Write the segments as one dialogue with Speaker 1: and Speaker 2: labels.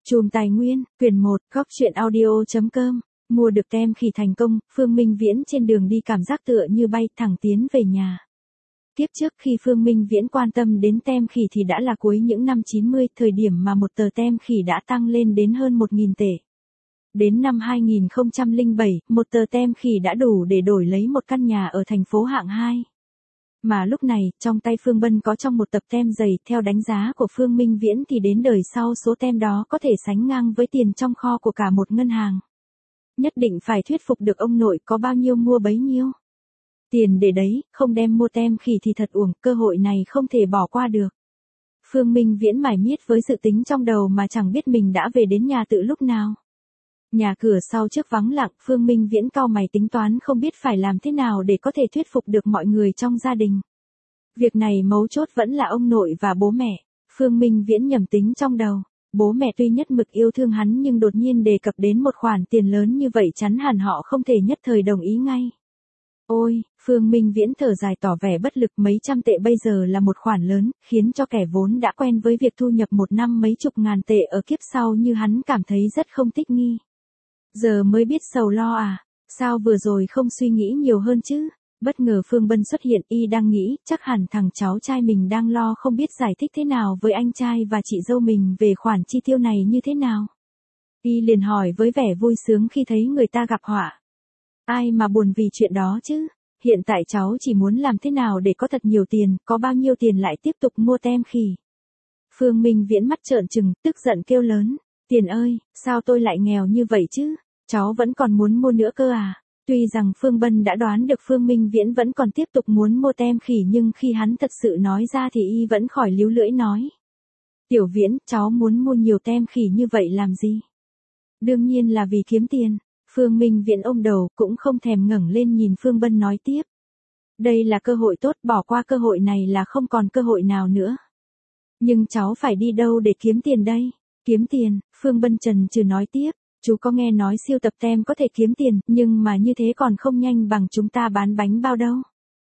Speaker 1: Chùm Tài Nguyên, quyển 1, góc truyện audio.com. Mua được tem khỉ thành công, Phương Minh Viễn trên đường đi cảm giác tựa như bay thẳng tiến về nhà. Tiếp trước khi Phương Minh Viễn quan tâm đến tem khỉ thì đã là cuối những năm 90, thời điểm mà một tờ tem khỉ đã tăng lên đến hơn 1.000 tệ. Đến năm 2007, một tờ tem khỉ đã đủ để đổi lấy một căn nhà ở thành phố hạng 2. Mà lúc này, trong tay Phương Bân có trong một tập tem dày, theo đánh giá của Phương Minh Viễn thì đến đời sau số tem đó có thể sánh ngang với tiền trong kho của cả một ngân hàng. Nhất định phải thuyết phục được ông nội, có bao nhiêu mua bấy nhiêu. Tiền để đấy, không đem mua tem khỉ thì thật uổng, cơ hội này không thể bỏ qua được. Phương Minh Viễn mải miết với dự tính trong đầu mà chẳng biết mình đã về đến nhà từ lúc nào. Nhà cửa sau trước vắng lặng, Phương Minh Viễn cau mày tính toán không biết phải làm thế nào để có thể thuyết phục được mọi người trong gia đình. Việc này mấu chốt vẫn là ông nội và bố mẹ. Phương Minh Viễn nhẩm tính trong đầu. Bố mẹ tuy nhất mực yêu thương hắn nhưng đột nhiên đề cập đến một khoản tiền lớn như vậy chắn hẳn họ không thể nhất thời đồng ý ngay. Ôi, Phương Minh Viễn thở dài tỏ vẻ bất lực, mấy trăm tệ bây giờ là một khoản lớn, khiến cho kẻ vốn đã quen với việc thu nhập một năm mấy chục ngàn tệ ở kiếp sau như hắn cảm thấy rất không thích nghi. Giờ mới biết sầu lo à, sao vừa rồi không suy nghĩ nhiều hơn chứ? Bất ngờ Phương Bân xuất hiện, y đang nghĩ, chắc hẳn thằng cháu trai mình đang lo không biết giải thích thế nào với anh trai và chị dâu mình về khoản chi tiêu này như thế nào. Y liền hỏi với vẻ vui sướng khi thấy người ta gặp họa. Ai mà buồn vì chuyện đó chứ, hiện tại cháu chỉ muốn làm thế nào để có thật nhiều tiền, có bao nhiêu tiền lại tiếp tục mua tem khỉ. Phương Minh Viễn mắt trợn trừng, tức giận kêu lớn, tiền ơi, sao tôi lại nghèo như vậy chứ, cháu vẫn còn muốn mua nữa cơ à. Tuy rằng Phương Bân đã đoán được Phương Minh Viễn vẫn còn tiếp tục muốn mua tem khỉ nhưng khi hắn thật sự nói ra thì y vẫn khỏi líu lưỡi nói. Tiểu Viễn, cháu muốn mua nhiều tem khỉ như vậy làm gì? Đương nhiên là vì kiếm tiền. Phương Minh Viễn ôm đầu cũng không thèm ngẩng lên nhìn Phương Bân nói tiếp. Đây là cơ hội tốt, bỏ qua cơ hội này là không còn cơ hội nào nữa. Nhưng cháu phải đi đâu để kiếm tiền đây? Kiếm tiền, Phương Bân chần chừ nói tiếp. Chú có nghe nói siêu tập tem có thể kiếm tiền, nhưng mà như thế còn không nhanh bằng chúng ta bán bánh bao đâu.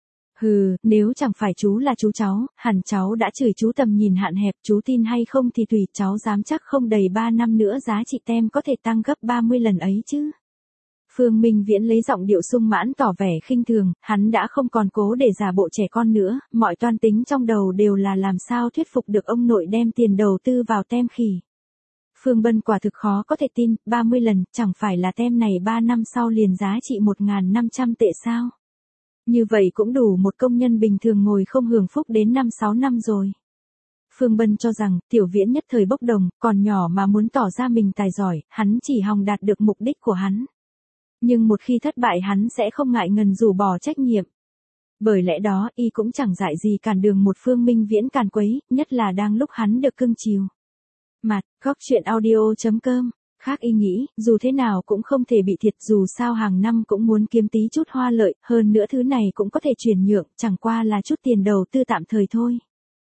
Speaker 1: Hừ, nếu chẳng phải chú là chú cháu, hẳn cháu đã chửi chú tầm nhìn hạn hẹp, chú tin hay không thì tùy, cháu dám chắc không đầy 3 năm nữa giá trị tem có thể tăng gấp 30 lần ấy chứ. Phương Minh Viễn lấy giọng điệu sung mãn tỏ vẻ khinh thường, hắn đã không còn cố để giả bộ trẻ con nữa, mọi toan tính trong đầu đều là làm sao thuyết phục được ông nội đem tiền đầu tư vào tem khỉ. Phương Bân quả thực khó có thể tin, 30 lần, chẳng phải là tem này 3 năm sau liền giá trị 1.500 tệ sao? Như vậy cũng đủ một công nhân bình thường ngồi không hưởng phúc đến 5-6 năm rồi. Phương Bân cho rằng, Tiểu Viễn nhất thời bốc đồng, còn nhỏ mà muốn tỏ ra mình tài giỏi, hắn chỉ hòng đạt được mục đích của hắn. Nhưng một khi thất bại hắn sẽ không ngại ngần rũ bỏ trách nhiệm. Bởi lẽ đó, y cũng chẳng dại gì cản đường một Phương Minh Viễn càn quấy, nhất là đang lúc hắn được cưng chiều. Mặt, góc truyện audio.com, khác y nghĩ, dù thế nào cũng không thể bị thiệt, dù sao hàng năm cũng muốn kiếm tí chút hoa lợi, hơn nữa thứ này cũng có thể chuyển nhượng, chẳng qua là chút tiền đầu tư tạm thời thôi.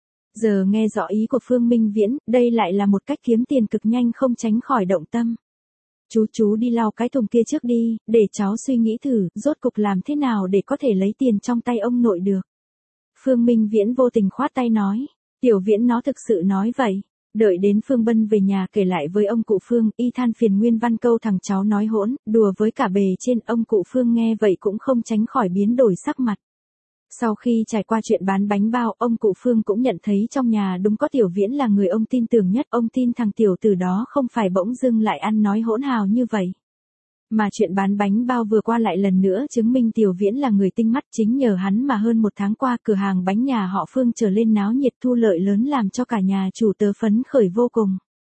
Speaker 1: Giờ nghe rõ ý của Phương Minh Viễn, đây lại là một cách kiếm tiền cực nhanh không tránh khỏi động tâm. Chú đi lau cái thùng kia trước đi, để cháu suy nghĩ thử, rốt cục làm thế nào để có thể lấy tiền trong tay ông nội được. Phương Minh Viễn vô tình khoát tay nói, Tiểu Viễn nó thực sự nói vậy. Đợi đến Phương Bân về nhà kể lại với ông cụ Phương, y than phiền nguyên văn câu thằng cháu nói hỗn, đùa với cả bề trên, ông cụ Phương nghe vậy cũng không tránh khỏi biến đổi sắc mặt. Sau khi trải qua chuyện bán bánh bao, ông cụ Phương cũng nhận thấy trong nhà đúng có Tiểu Viễn là người ông tin tưởng nhất, ông tin thằng tiểu tử đó không phải bỗng dưng lại ăn nói hỗn hào như vậy. Mà chuyện bán bánh bao vừa qua lại lần nữa chứng minh Tiểu Viễn là người tinh mắt, chính nhờ hắn mà hơn một tháng qua cửa hàng bánh nhà họ Phương trở lên náo nhiệt, thu lợi lớn làm cho cả nhà chủ tớ phấn khởi vô cùng.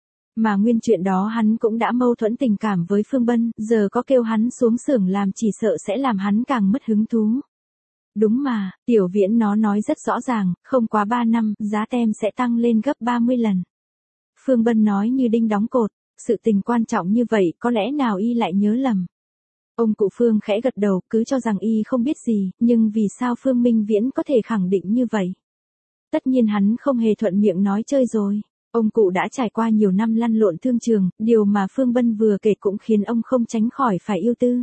Speaker 1: Mà nguyên chuyện đó hắn cũng đã mâu thuẫn tình cảm với Phương Bân, giờ có kêu hắn xuống xưởng làm chỉ sợ sẽ làm hắn càng mất hứng thú. Đúng mà, Tiểu Viễn nó nói rất rõ ràng, không quá 3 năm, giá tem sẽ tăng lên gấp 30 lần. Phương Bân nói như đinh đóng cột. Sự tình quan trọng như vậy có lẽ nào y lại nhớ lầm. Ông cụ Phương khẽ gật đầu, cứ cho rằng y không biết gì, nhưng vì sao Phương Minh Viễn có thể khẳng định như vậy? Tất nhiên hắn không hề thuận miệng nói chơi rồi. Ông cụ đã trải qua nhiều năm lăn lộn thương trường, điều mà Phương Bân vừa kể cũng khiến ông không tránh khỏi phải ưu tư.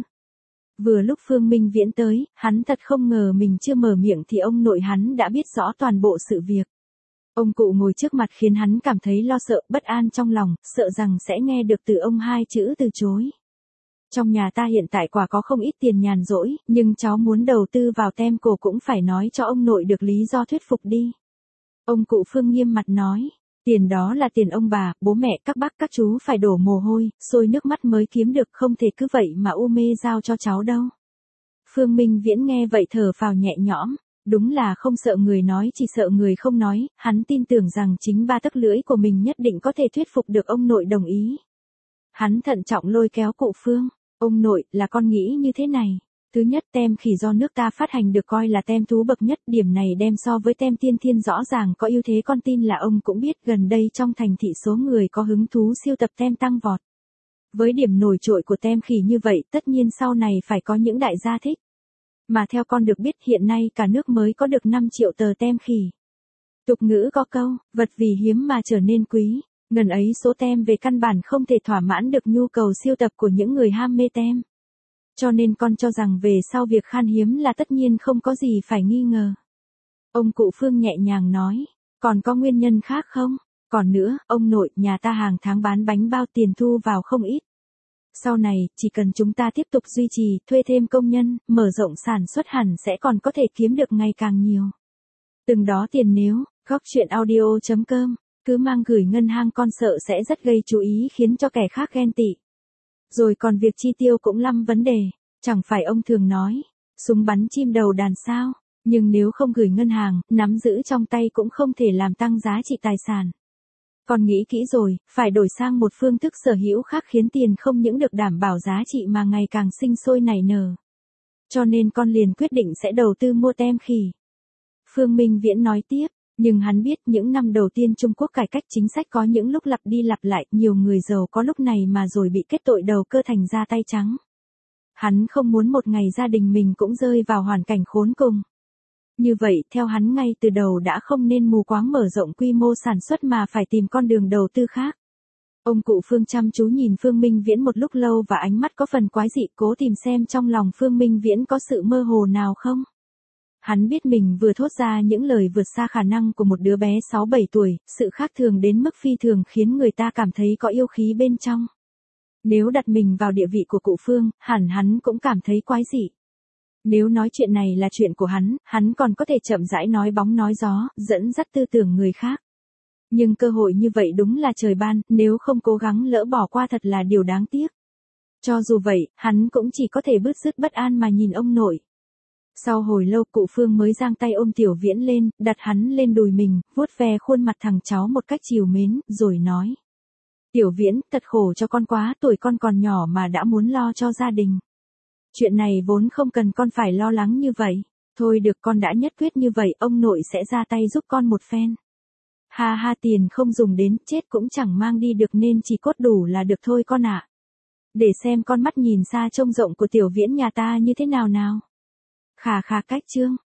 Speaker 1: Vừa lúc Phương Minh Viễn tới, hắn thật không ngờ mình chưa mở miệng thì ông nội hắn đã biết rõ toàn bộ sự việc. Ông cụ ngồi trước mặt khiến hắn cảm thấy lo sợ, bất an trong lòng, sợ rằng sẽ nghe được từ ông hai chữ từ chối. Trong nhà ta hiện tại quả có không ít tiền nhàn rỗi, nhưng cháu muốn đầu tư vào tem cổ cũng phải nói cho ông nội được lý do thuyết phục đi. Ông cụ Phương nghiêm mặt nói, tiền đó là tiền ông bà, bố mẹ, các bác các chú phải đổ mồ hôi, sôi nước mắt mới kiếm được, không thể cứ vậy mà u mê giao cho cháu đâu. Phương Minh Viễn nghe vậy thở phào nhẹ nhõm, đúng là không sợ người nói chỉ sợ người không nói, hắn tin tưởng rằng chính ba tấc lưỡi của mình nhất định có thể thuyết phục được ông nội đồng ý. Hắn thận trọng lôi kéo cụ Phương, ông nội, là con nghĩ như thế này. Thứ nhất, tem khỉ do nước ta phát hành được coi là tem thú bậc nhất, điểm này đem so với tem tiên thiên rõ ràng có ưu thế, con tin là ông cũng biết gần đây trong thành thị số người có hứng thú siêu tập tem tăng vọt. Với điểm nổi trội của tem khỉ như vậy, tất nhiên sau này phải có những đại gia thích. Mà theo con được biết hiện nay cả nước mới có được 5 triệu tờ tem khỉ. Tục ngữ có câu, vật vì hiếm mà trở nên quý, ngần ấy số tem về căn bản không thể thỏa mãn được nhu cầu siêu tập của những người ham mê tem. Cho nên con cho rằng về sau việc khan hiếm là tất nhiên không có gì phải nghi ngờ. Ông cụ Phương nhẹ nhàng nói, còn có nguyên nhân khác không? Còn nữa, ông nội, nhà ta hàng tháng bán bánh bao tiền thu vào không ít. Sau này, chỉ cần chúng ta tiếp tục duy trì, thuê thêm công nhân, mở rộng sản xuất hẳn sẽ còn có thể kiếm được ngày càng nhiều. Từng đó tiền nếu, góc chuyện audio.com, cứ mang gửi ngân hàng con sợ sẽ rất gây chú ý khiến cho kẻ khác ghen tị. Rồi còn việc chi tiêu cũng lăm vấn đề, chẳng phải ông thường nói, súng bắn chim đầu đàn sao, nhưng nếu không gửi ngân hàng, nắm giữ trong tay cũng không thể làm tăng giá trị tài sản. Con nghĩ kỹ rồi, phải đổi sang một phương thức sở hữu khác khiến tiền không những được đảm bảo giá trị mà ngày càng sinh sôi nảy nở. Cho nên con liền quyết định sẽ đầu tư mua tem khỉ. Phương Minh Viễn nói tiếp, nhưng hắn biết những năm đầu tiên Trung Quốc cải cách chính sách có những lúc lặp đi lặp lại, nhiều người giàu có lúc này mà rồi bị kết tội đầu cơ thành ra tay trắng. Hắn không muốn một ngày gia đình mình cũng rơi vào hoàn cảnh khốn cùng. Như vậy, theo hắn ngay từ đầu đã không nên mù quáng mở rộng quy mô sản xuất mà phải tìm con đường đầu tư khác. Ông cụ Phương chăm chú nhìn Phương Minh Viễn một lúc lâu và ánh mắt có phần quái dị, cố tìm xem trong lòng Phương Minh Viễn có sự mơ hồ nào không. Hắn biết mình vừa thốt ra những lời vượt xa khả năng của một đứa bé 6-7 tuổi, sự khác thường đến mức phi thường khiến người ta cảm thấy có yêu khí bên trong. Nếu đặt mình vào địa vị của cụ Phương, hẳn hắn cũng cảm thấy quái dị. Nếu nói chuyện này là chuyện của hắn còn có thể chậm rãi nói bóng nói gió, dẫn dắt tư tưởng người khác. Nhưng cơ hội như vậy đúng là trời ban, nếu không cố gắng lỡ bỏ qua thật là điều đáng tiếc. Cho dù vậy, hắn cũng chỉ có thể bứt rứt bất an mà nhìn ông nội. Sau hồi lâu cụ Phương mới giang tay ôm Tiểu Viễn lên, đặt hắn lên đùi mình, vuốt ve khuôn mặt thằng cháu một cách trìu mến, rồi nói. Tiểu Viễn, thật khổ cho con quá, tuổi con còn nhỏ mà đã muốn lo cho gia đình. Chuyện này vốn không cần con phải lo lắng như vậy. Thôi được, con đã nhất quyết như vậy, ông nội sẽ ra tay giúp con một phen. Ha ha, tiền không dùng đến, chết cũng chẳng mang đi được nên chỉ cốt đủ là được thôi con ạ. Để xem con mắt nhìn xa trông rộng của Tiểu Viễn nhà ta như thế nào nào. Khà khà cách chương.